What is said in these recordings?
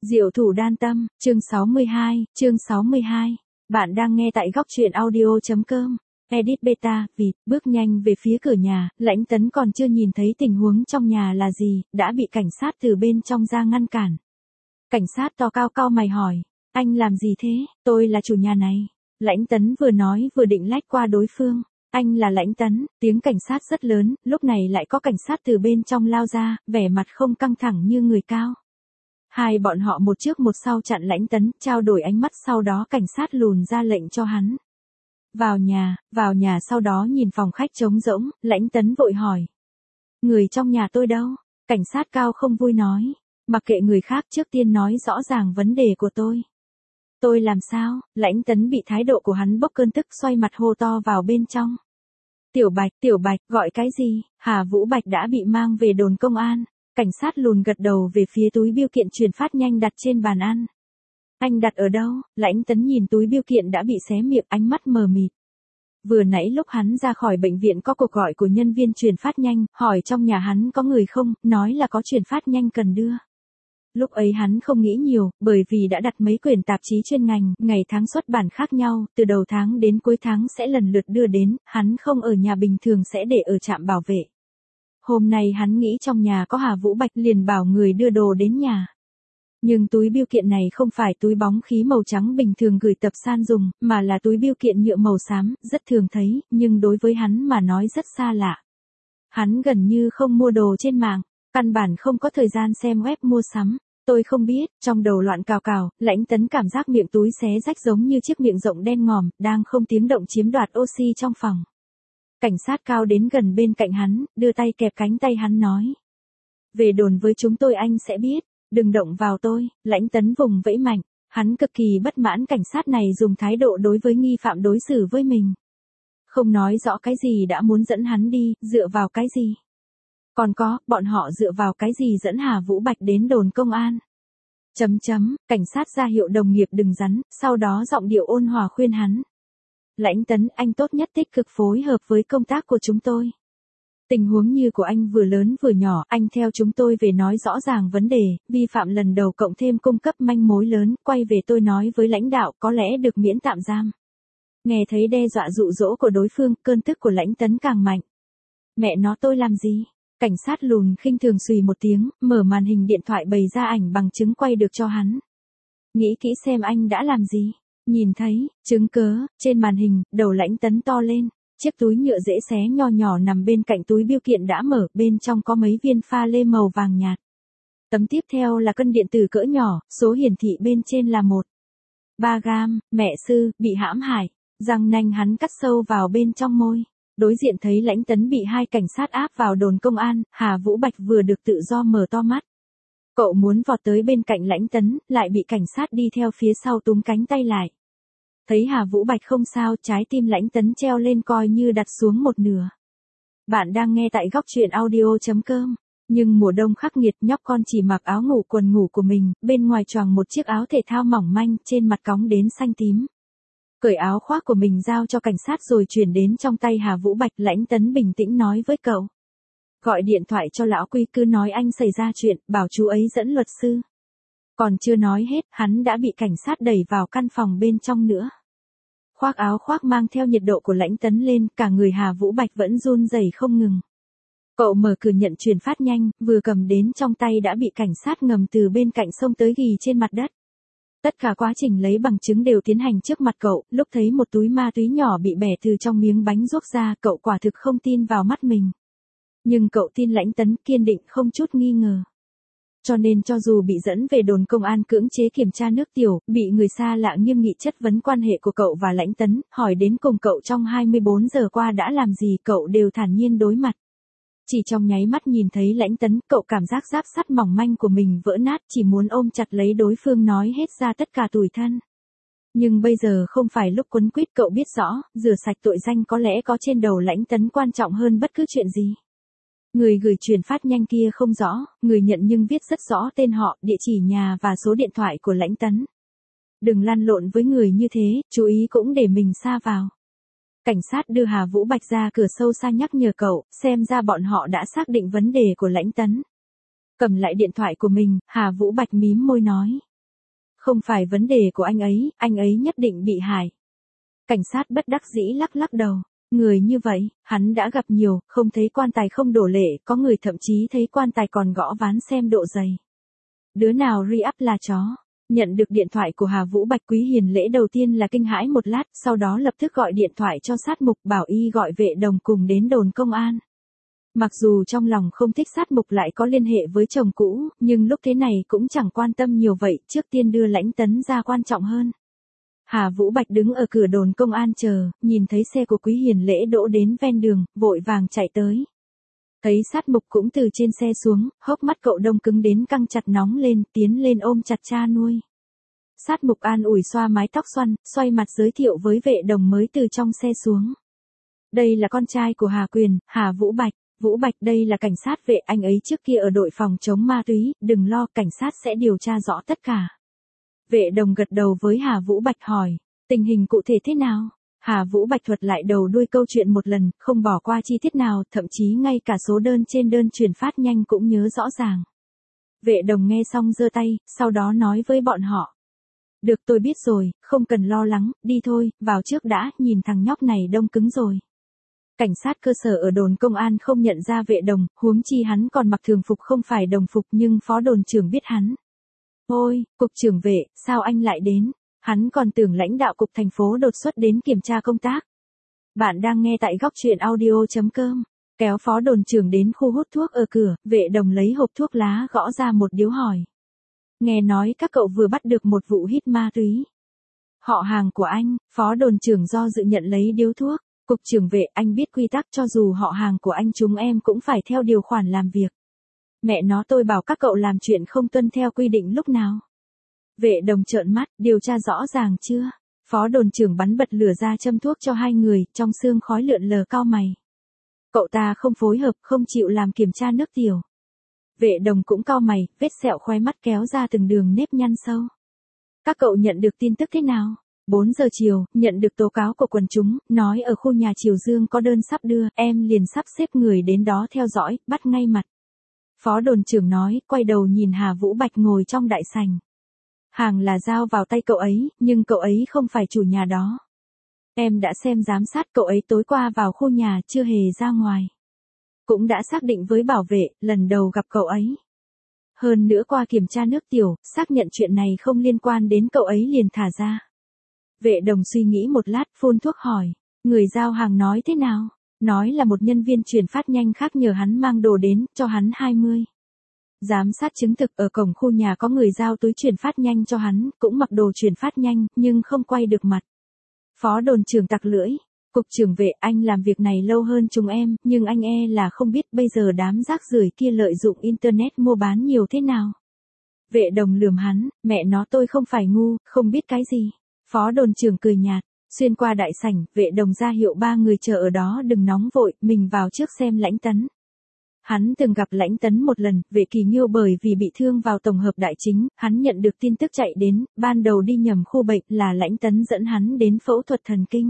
Diệu thủ đan tâm, chương 62. Bạn đang nghe tại góc truyện audio.com. Edit beta, vịt, bước nhanh về phía cửa nhà, Lãnh Tấn còn chưa nhìn thấy tình huống trong nhà là gì, đã bị cảnh sát từ bên trong ra ngăn cản. Cảnh sát to cao cau mày hỏi, anh làm gì thế, tôi là chủ nhà này. Lãnh Tấn vừa nói vừa định lách qua đối phương. Anh là Lãnh Tấn, tiếng cảnh sát rất lớn, lúc này lại có cảnh sát từ bên trong lao ra, vẻ mặt không căng thẳng như người cao. Hai bọn họ một trước một sau chặn Lãnh Tấn, trao đổi ánh mắt, sau đó cảnh sát lùn ra lệnh cho hắn. Vào nhà sau đó nhìn phòng khách trống rỗng, Lãnh Tấn vội hỏi. Người trong nhà tôi đâu? Cảnh sát cao không vui nói. Mặc kệ người khác, trước tiên nói rõ ràng vấn đề của tôi. Tôi làm sao? Lãnh Tấn bị thái độ của hắn bốc cơn tức, xoay mặt hô to vào bên trong. Tiểu Bạch, gọi cái gì? Hà Vũ Bạch đã bị mang về đồn công an. Cảnh sát lùn gật đầu về phía túi bưu kiện truyền phát nhanh đặt trên bàn ăn. Anh đặt ở đâu? Lãnh Tấn nhìn túi bưu kiện đã bị xé miệng, ánh mắt mờ mịt. Vừa nãy lúc hắn ra khỏi bệnh viện có cuộc gọi của nhân viên truyền phát nhanh, hỏi trong nhà hắn có người không, nói là có truyền phát nhanh cần đưa. Lúc ấy hắn không nghĩ nhiều, bởi vì đã đặt mấy quyển tạp chí chuyên ngành, ngày tháng xuất bản khác nhau, từ đầu tháng đến cuối tháng sẽ lần lượt đưa đến, hắn không ở nhà bình thường sẽ để ở trạm bảo vệ. Hôm nay hắn nghĩ trong nhà có Hà Vũ Bạch liền bảo người đưa đồ đến nhà. Nhưng túi bưu kiện này không phải túi bóng khí màu trắng bình thường gửi tập san dùng, mà là túi bưu kiện nhựa màu xám, rất thường thấy, nhưng đối với hắn mà nói rất xa lạ. Hắn gần như không mua đồ trên mạng, căn bản không có thời gian xem web mua sắm. Tôi không biết, trong đầu loạn cào, Lãnh Tấn cảm giác miệng túi xé rách giống như chiếc miệng rộng đen ngòm, đang không tiếng động chiếm đoạt oxy trong phòng. Cảnh sát cao đến gần bên cạnh hắn, đưa tay kẹp cánh tay hắn nói. Về đồn với chúng tôi anh sẽ biết, đừng động vào tôi. Lãnh Tấn vùng vẫy mạnh, hắn cực kỳ bất mãn cảnh sát này dùng thái độ đối với nghi phạm đối xử với mình. Không nói rõ cái gì đã muốn dẫn hắn đi, dựa vào cái gì? Còn có, bọn họ dựa vào cái gì dẫn Hà Vũ Bạch đến đồn công an? Cảnh sát ra hiệu đồng nghiệp đừng rắn, sau đó giọng điệu ôn hòa khuyên hắn. Lãnh Tấn, anh tốt nhất tích cực phối hợp với công tác của chúng tôi. Tình huống như của anh vừa lớn vừa nhỏ, anh theo chúng tôi về nói rõ ràng vấn đề, vi phạm lần đầu cộng thêm cung cấp manh mối lớn, quay về tôi nói với lãnh đạo có lẽ được miễn tạm giam. Nghe thấy đe dọa dụ dỗ của đối phương, cơn tức của Lãnh Tấn càng mạnh. Mẹ nó tôi làm gì? Cảnh sát lùn khinh thường xùy một tiếng, mở màn hình điện thoại bày ra ảnh bằng chứng quay được cho hắn. Nghĩ kỹ xem anh đã làm gì. Nhìn thấy, chứng cớ, trên màn hình, đầu Lãnh Tấn to lên. Chiếc túi nhựa dễ xé nho nhỏ nằm bên cạnh túi bưu kiện đã mở, bên trong có mấy viên pha lê màu vàng nhạt. Tấm tiếp theo là cân điện tử cỡ nhỏ, số hiển thị bên trên là 1,3 gam, mẹ sư, bị hãm hại. Răng nanh hắn cắt sâu vào bên trong môi. Đối diện thấy Lãnh Tấn bị hai cảnh sát áp vào đồn công an, Hà Vũ Bạch vừa được tự do mở to mắt. Cậu muốn vọt tới bên cạnh Lãnh Tấn, lại bị cảnh sát đi theo phía sau túm cánh tay lại. Thấy Hà Vũ Bạch không sao, trái tim Lãnh Tấn treo lên coi như đặt xuống một nửa. Bạn đang nghe tại góc truyện audio.com. Nhưng mùa đông khắc nghiệt, nhóc con chỉ mặc áo ngủ quần ngủ của mình, bên ngoài choàng một chiếc áo thể thao mỏng manh, trên mặt cóng đến xanh tím. Cởi áo khoác của mình giao cho cảnh sát rồi chuyển đến trong tay Hà Vũ Bạch. Lãnh Tấn bình tĩnh nói với cậu. Gọi điện thoại cho lão Quy, cứ nói anh xảy ra chuyện, bảo chú ấy dẫn luật sư. Còn chưa nói hết, hắn đã bị cảnh sát đẩy vào căn phòng bên trong nữa. Khoác áo khoác mang theo nhiệt độ của Lãnh Tấn lên, cả người Hà Vũ Bạch vẫn run rẩy không ngừng. Cậu mở cửa nhận truyền phát nhanh, vừa cầm đến trong tay đã bị cảnh sát ngầm từ bên cạnh xông tới ghì trên mặt đất. Tất cả quá trình lấy bằng chứng đều tiến hành trước mặt cậu, lúc thấy một túi ma túy nhỏ bị bẻ từ trong miếng bánh ruốc ra, cậu quả thực không tin vào mắt mình. Nhưng cậu tin Lãnh Tấn, kiên định không chút nghi ngờ. Cho nên cho dù bị dẫn về đồn công an cưỡng chế kiểm tra nước tiểu, bị người xa lạ nghiêm nghị chất vấn quan hệ của cậu và Lãnh Tấn, hỏi đến cùng cậu trong 24 giờ qua đã làm gì, cậu đều thản nhiên đối mặt. Chỉ trong nháy mắt nhìn thấy Lãnh Tấn, cậu cảm giác giáp sắt mỏng manh của mình vỡ nát, chỉ muốn ôm chặt lấy đối phương nói hết ra tất cả tủi thân. Nhưng bây giờ không phải lúc quấn quýt, cậu biết rõ, rửa sạch tội danh có lẽ có trên đầu Lãnh Tấn quan trọng hơn bất cứ chuyện gì. Người gửi truyền phát nhanh kia không rõ, người nhận nhưng viết rất rõ tên họ, địa chỉ nhà và số điện thoại của Lãnh Tấn. Đừng lăn lộn với người như thế, chú ý cũng để mình sa vào. Cảnh sát đưa Hà Vũ Bạch ra cửa sâu xa nhắc nhở cậu, xem ra bọn họ đã xác định vấn đề của Lãnh Tấn. Cầm lại điện thoại của mình, Hà Vũ Bạch mím môi nói. Không phải vấn đề của anh ấy nhất định bị hại. Cảnh sát bất đắc dĩ lắc lắc đầu. Người như vậy, hắn đã gặp nhiều, không thấy quan tài không đổ lệ, có người thậm chí thấy quan tài còn gõ ván xem độ dày. Đứa nào re-up là chó. Nhận được điện thoại của Hà Vũ Bạch, Quý Hiền Lễ đầu tiên là kinh hãi một lát, sau đó lập tức gọi điện thoại cho sát mục bảo y gọi Vệ Đồng cùng đến đồn công an. Mặc dù trong lòng không thích sát mục lại có liên hệ với chồng cũ, nhưng lúc thế này cũng chẳng quan tâm nhiều vậy, trước tiên đưa Lãnh Tấn ra quan trọng hơn. Hà Vũ Bạch đứng ở cửa đồn công an chờ, nhìn thấy xe của Quý Hiền Lễ đỗ đến ven đường, vội vàng chạy tới. Thấy sát mục cũng từ trên xe xuống, hốc mắt cậu đông cứng đến căng chặt nóng lên, tiến lên ôm chặt cha nuôi. Sát mục an ủi xoa mái tóc xoăn, xoay mặt giới thiệu với Vệ Đồng mới từ trong xe xuống. Đây là con trai của Hà Quyền, Hà Vũ Bạch. Vũ Bạch đây là cảnh sát Vệ, anh ấy trước kia ở đội phòng chống ma túy, đừng lo, cảnh sát sẽ điều tra rõ tất cả. Vệ Đồng gật đầu với Hà Vũ Bạch hỏi, tình hình cụ thể thế nào? Hà Vũ Bạch thuật lại đầu đuôi câu chuyện một lần, không bỏ qua chi tiết nào, thậm chí ngay cả số đơn trên đơn chuyển phát nhanh cũng nhớ rõ ràng. Vệ Đồng nghe xong giơ tay, sau đó nói với bọn họ. Được, tôi biết rồi, không cần lo lắng, đi thôi, vào trước đã, nhìn thằng nhóc này đông cứng rồi. Cảnh sát cơ sở ở đồn công an không nhận ra Vệ Đồng, huống chi hắn còn mặc thường phục không phải đồng phục, nhưng phó đồn trưởng biết hắn. Ôi, cục trưởng Vệ, sao anh lại đến? Hắn còn tưởng lãnh đạo cục thành phố đột xuất đến kiểm tra công tác. Bạn đang nghe tại góc truyện audio.com. Kéo phó đồn trưởng đến khu hút thuốc ở cửa, Vệ Đồng lấy hộp thuốc lá gõ ra một điếu hỏi. Nghe nói các cậu vừa bắt được một vụ hít ma túy. Họ hàng của anh, phó đồn trưởng do dự nhận lấy điếu thuốc. Cục trưởng Vệ, anh biết quy tắc, cho dù họ hàng của anh chúng em cũng phải theo điều khoản làm việc. Mẹ nó, tôi bảo các cậu làm chuyện không tuân theo quy định lúc nào. Vệ Đồng trợn mắt, điều tra rõ ràng chưa? Phó đồn trưởng bắn bật lửa ra châm thuốc cho hai người, trong xương khói lượn lờ cau mày. Cậu ta không phối hợp, không chịu làm kiểm tra nước tiểu. Vệ Đồng cũng cau mày, vết sẹo khóe mắt kéo ra từng đường nếp nhăn sâu. Các cậu nhận được tin tức thế nào? 4 giờ chiều, nhận được tố cáo của quần chúng, nói ở khu nhà Triều Dương có đơn sắp đưa, em liền sắp xếp người đến đó theo dõi, bắt ngay mặt. Phó đồn trưởng nói, quay đầu nhìn Hà Vũ Bạch ngồi trong đại sảnh. Hàng là giao vào tay cậu ấy, nhưng cậu ấy không phải chủ nhà đó. Em đã xem giám sát cậu ấy tối qua vào khu nhà, chưa hề ra ngoài. Cũng đã xác định với bảo vệ, lần đầu gặp cậu ấy. Hơn nữa qua kiểm tra nước tiểu, xác nhận chuyện này không liên quan đến cậu ấy liền thả ra. Vệ Đồng suy nghĩ một lát, phun thuốc hỏi. Người giao hàng nói thế nào? Nói là một nhân viên chuyển phát nhanh khác nhờ hắn mang đồ đến, cho hắn 20. Giám sát chứng thực ở cổng khu nhà có người giao túi chuyển phát nhanh cho hắn, cũng mặc đồ chuyển phát nhanh, nhưng không quay được mặt. Phó đồn trưởng tặc lưỡi. Cục trưởng Vệ, anh làm việc này lâu hơn chúng em, nhưng anh là không biết bây giờ đám rác rưởi kia lợi dụng internet mua bán nhiều thế nào. Vệ Đồng lườm hắn, mẹ nó, tôi không phải ngu, không biết cái gì. Phó đồn trưởng cười nhạt, xuyên qua đại sảnh, Vệ Đồng ra hiệu ba người chờ ở đó đừng nóng vội, mình vào trước xem Lãnh Tấn. Hắn từng gặp Lãnh Tấn một lần, Vệ Kỳ Nghiêu bởi vì bị thương vào tổng hợp đại chính, hắn nhận được tin tức chạy đến, ban đầu đi nhầm khu bệnh là Lãnh Tấn dẫn hắn đến phẫu thuật thần kinh.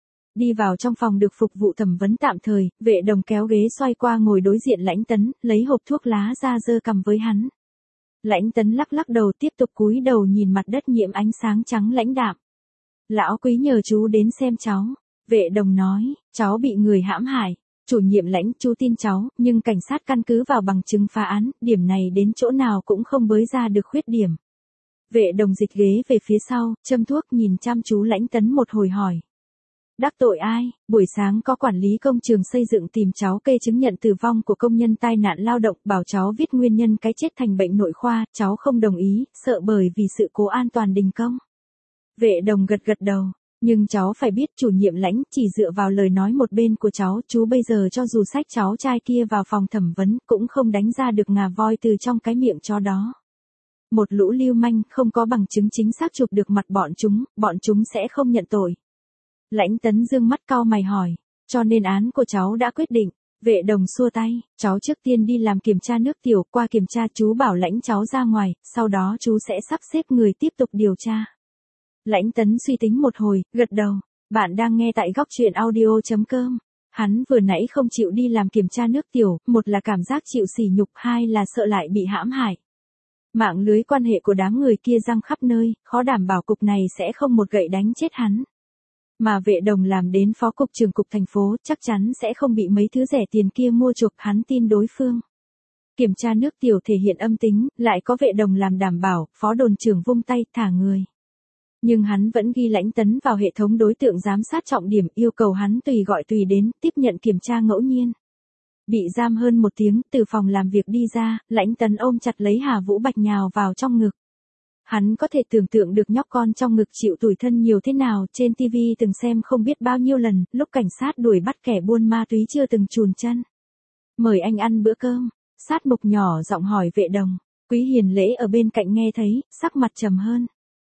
Đi vào trong phòng được phục vụ thẩm vấn tạm thời, Vệ Đồng kéo ghế xoay qua ngồi đối diện Lãnh Tấn, lấy hộp thuốc lá ra giơ cầm với hắn. Lãnh Tấn lắc lắc đầu tiếp tục cúi đầu nhìn mặt đất nhiễm ánh sáng trắng lãnh đạm. Lão Quý nhờ chú đến xem cháu. Vệ Đồng nói, cháu bị người hãm hại. Chủ nhiệm Lãnh, chú tin cháu, nhưng cảnh sát căn cứ vào bằng chứng phá án, điểm này đến chỗ nào cũng không bới ra được khuyết điểm. Vệ Đồng dịch ghế về phía sau, châm thuốc nhìn chăm chú Lãnh Tấn một hồi hỏi. Đắc tội ai? Buổi sáng có quản lý công trường xây dựng tìm cháu kê chứng nhận tử vong của công nhân tai nạn lao động, bảo cháu viết nguyên nhân cái chết thành bệnh nội khoa, cháu không đồng ý, sợ bởi vì sự cố an toàn đình công. Vệ Đồng gật gật đầu, nhưng cháu phải biết chủ nhiệm Lãnh, chỉ dựa vào lời nói một bên của cháu, chú bây giờ cho dù xách cháu trai kia vào phòng thẩm vấn, cũng không đánh ra được ngà voi từ trong cái miệng chó đó. Một lũ lưu manh không có bằng chứng chính xác chụp được mặt bọn chúng sẽ không nhận tội. Lãnh Tấn dương mắt cau mày hỏi, cho nên án của cháu đã quyết định. Vệ Đồng xua tay, cháu trước tiên đi làm kiểm tra nước tiểu, qua kiểm tra chú bảo lãnh cháu ra ngoài, sau đó chú sẽ sắp xếp người tiếp tục điều tra. Lãnh Tấn suy tính một hồi, gật đầu, bạn đang nghe tại góc truyện audio.com. Hắn vừa nãy không chịu đi làm kiểm tra nước tiểu, một là cảm giác chịu sỉ nhục, hai là sợ lại bị hãm hại. Mạng lưới quan hệ của đám người kia răng khắp nơi, khó đảm bảo cục này sẽ không một gậy đánh chết hắn. Mà Vệ Đồng làm đến phó cục trưởng cục thành phố, chắc chắn sẽ không bị mấy thứ rẻ tiền kia mua chuộc, hắn tin đối phương. Kiểm tra nước tiểu thể hiện âm tính, lại có Vệ Đồng làm đảm bảo, phó đồn trưởng vung tay thả người. Nhưng hắn vẫn ghi Lãnh Tấn vào hệ thống đối tượng giám sát trọng điểm, yêu cầu hắn tùy gọi tùy đến, tiếp nhận kiểm tra ngẫu nhiên. Bị giam hơn 1 tiếng, từ phòng làm việc đi ra, Lãnh Tấn ôm chặt lấy Hà Vũ Bạch nhào vào trong ngực. Hắn có thể tưởng tượng được nhóc con trong ngực chịu tủi thân nhiều thế nào, trên TV từng xem không biết bao nhiêu lần, lúc cảnh sát đuổi bắt kẻ buôn ma túy chưa từng chùn chân. Mời anh ăn bữa cơm, Sát Mục nhỏ giọng hỏi Vệ Đồng. Quý Hiền Lễ ở bên cạnh nghe thấy, sắc mặt trầm hơn.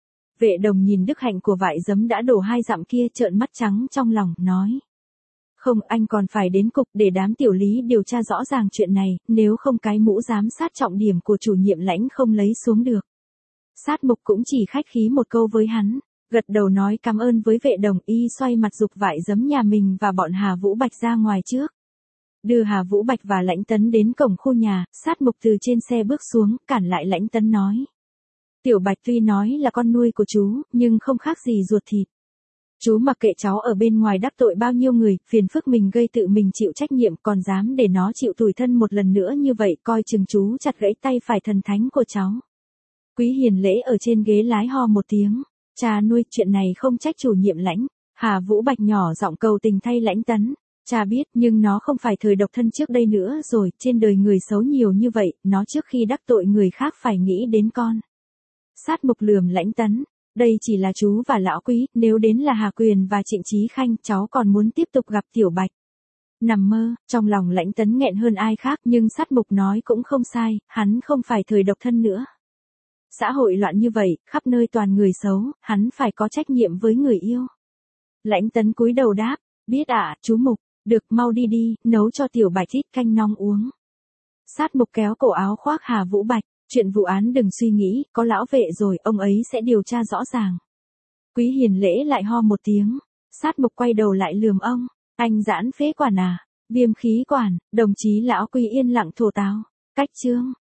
Vệ Đồng nhìn đức hạnh của vại giấm đã đổ 2 dặm kia, trợn mắt trắng trong lòng, nói. Không, anh còn phải đến cục để đám tiểu lý điều tra rõ ràng chuyện này, nếu không cái mũ giám sát trọng điểm của chủ nhiệm Lãnh không lấy xuống được. Sát Mục cũng chỉ khách khí một câu với hắn, gật đầu nói cảm ơn với Vệ Đồng, y xoay mặt giục vại giấm nhà mình và bọn Hà Vũ Bạch ra ngoài trước. Đưa Hà Vũ Bạch và Lãnh Tấn đến cổng khu nhà, Sát Mục từ trên xe bước xuống, cản lại Lãnh Tấn nói. Tiểu Bạch tuy nói là con nuôi của chú, nhưng không khác gì ruột thịt. Chú mặc kệ cháu ở bên ngoài đắc tội bao nhiêu người, phiền phức mình gây tự mình chịu trách nhiệm, còn dám để nó chịu tủi thân một lần nữa như vậy, coi chừng chú chặt gãy tay phải thần thánh của cháu. Quý Hiền Lễ ở trên ghế lái ho một tiếng. Cha nuôi, chuyện này không trách chủ nhiệm Lãnh. Hà Vũ Bạch nhỏ giọng cầu tình thay Lãnh Tấn. Cha biết, nhưng nó không phải thời độc thân trước đây nữa rồi, trên đời người xấu nhiều như vậy, nó trước khi đắc tội người khác phải nghĩ đến con. Sát Mục lườm Lãnh Tấn. Đây chỉ là chú và lão Quý, nếu đến là Hà Quyền và Trịnh Chí Khanh, cháu còn muốn tiếp tục gặp Tiểu Bạch. Nằm mơ, trong lòng Lãnh Tấn nghẹn hơn ai khác, nhưng Sát Mục nói cũng không sai, hắn không phải thời độc thân nữa. Xã hội loạn như vậy, khắp nơi toàn người xấu, hắn phải có trách nhiệm với người yêu. Lãnh Tấn cúi đầu đáp, biết ạ, chú Mục, được, mau đi đi, nấu cho Tiểu Bạch ít canh nóng uống. Sát Mục kéo cổ áo khoác Hà Vũ Bạch, chuyện vụ án đừng suy nghĩ, có lão Vệ rồi, ông ấy sẽ điều tra rõ ràng. Quý Hiền Lễ lại ho một tiếng, Sát Mục quay đầu lại lườm ông, anh giãn phế quản à, viêm khí quản, đồng chí lão Quý yên lặng thổ táo, cách chương.